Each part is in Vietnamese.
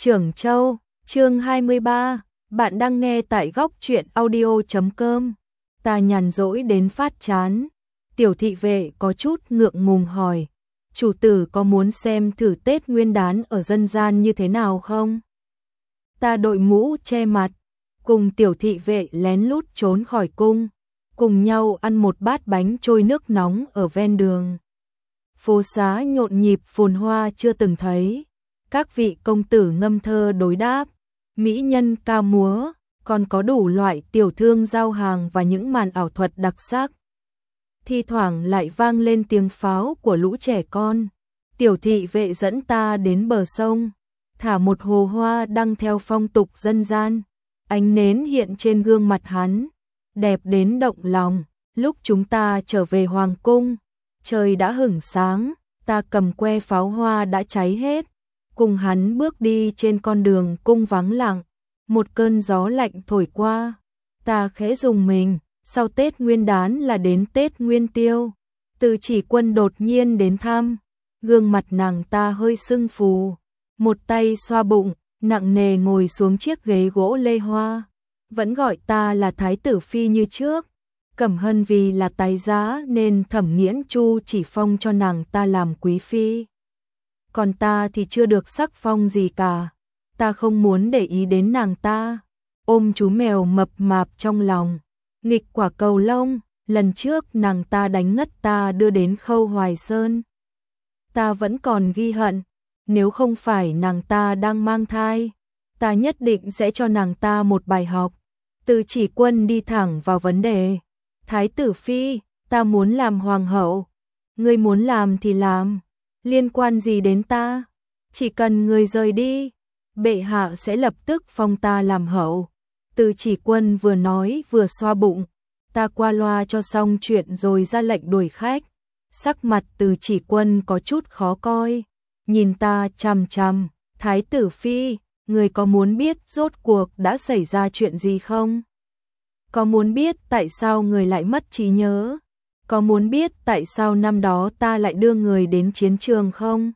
Trưởng Châu, chương 23, bạn đang nghe tại góc truyện audio.com. Ta nhàn rỗi đến phát chán. Tiểu thị vệ có chút ngượng ngùng hỏi, chủ tử có muốn xem thử Tết Nguyên đán ở dân gian như thế nào không? Ta đội mũ che mặt, cùng tiểu thị vệ lén lút trốn khỏi cung, cùng nhau ăn một bát bánh trôi nước nóng ở ven đường. Phố xá nhộn nhịp phồn hoa chưa từng thấy. Các vị công tử ngâm thơ đối đáp, mỹ nhân ca múa, còn có đủ loại tiểu thương giao hàng và những màn ảo thuật đặc sắc. Thi thoảng lại vang lên tiếng pháo của lũ trẻ con. Tiểu thị vệ dẫn ta đến bờ sông, thả một hồ hoa đăng theo phong tục dân gian. Ánh nến hiện trên gương mặt hắn, đẹp đến động lòng. Lúc chúng ta trở về hoàng cung, trời đã hửng sáng, ta cầm que pháo hoa đã cháy hết. Cùng hắn bước đi trên con đường cung vắng lặng, một cơn gió lạnh thổi qua, ta khẽ rùng mình, sau Tết Nguyên đán là đến Tết Nguyên Tiêu. Từ Chỉ Quân đột nhiên đến thăm, gương mặt nàng ta hơi sưng phù, một tay xoa bụng, nặng nề ngồi xuống chiếc ghế gỗ lê hoa, vẫn gọi ta là Thái tử Phi như trước. Cẩm Hân vì là tái giá nên Thẩm Nghiễn Chu chỉ phong cho nàng ta làm quý phi. Còn ta thì chưa được sắc phong gì cả. Ta không muốn để ý đến nàng ta. Ôm chú mèo mập mạp trong lòng. Nghịch quả cầu lông, lần trước nàng ta đánh ngất ta đưa đến Khâu Hoài Sơn. Ta vẫn còn ghi hận. Nếu không phải nàng ta đang mang thai, ta nhất định sẽ cho nàng ta một bài học. Từ Chỉ Quân đi thẳng vào vấn đề. Thái tử Phi, ta muốn làm hoàng hậu. Ngươi muốn làm thì làm. Liên quan gì đến ta? Chỉ cần người rời đi, bệ hạ sẽ lập tức phong ta làm hậu. Từ Chỉ Quân vừa nói vừa xoa bụng. Ta qua loa cho xong chuyện rồi ra lệnh đuổi khách. Sắc mặt Từ Chỉ Quân có chút khó coi. Nhìn ta chằm chằm. Thái tử Phi, người có muốn biết rốt cuộc đã xảy ra chuyện gì không? Có muốn biết tại sao người lại mất trí nhớ? Có muốn biết tại sao năm đó ta lại đưa người đến chiến trường không?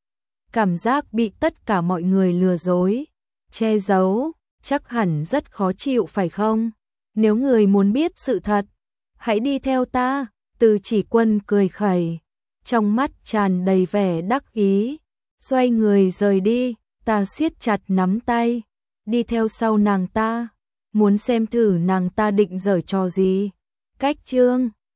Cảm giác bị tất cả mọi người lừa dối, che giấu, chắc hẳn rất khó chịu phải không? Nếu người muốn biết sự thật, hãy đi theo ta. Từ Chỉ Quân cười khẩy, trong mắt tràn đầy vẻ đắc ý, xoay người rời đi. Ta siết chặt nắm tay, đi theo sau nàng ta, muốn xem thử nàng ta định giở trò gì. Cách chương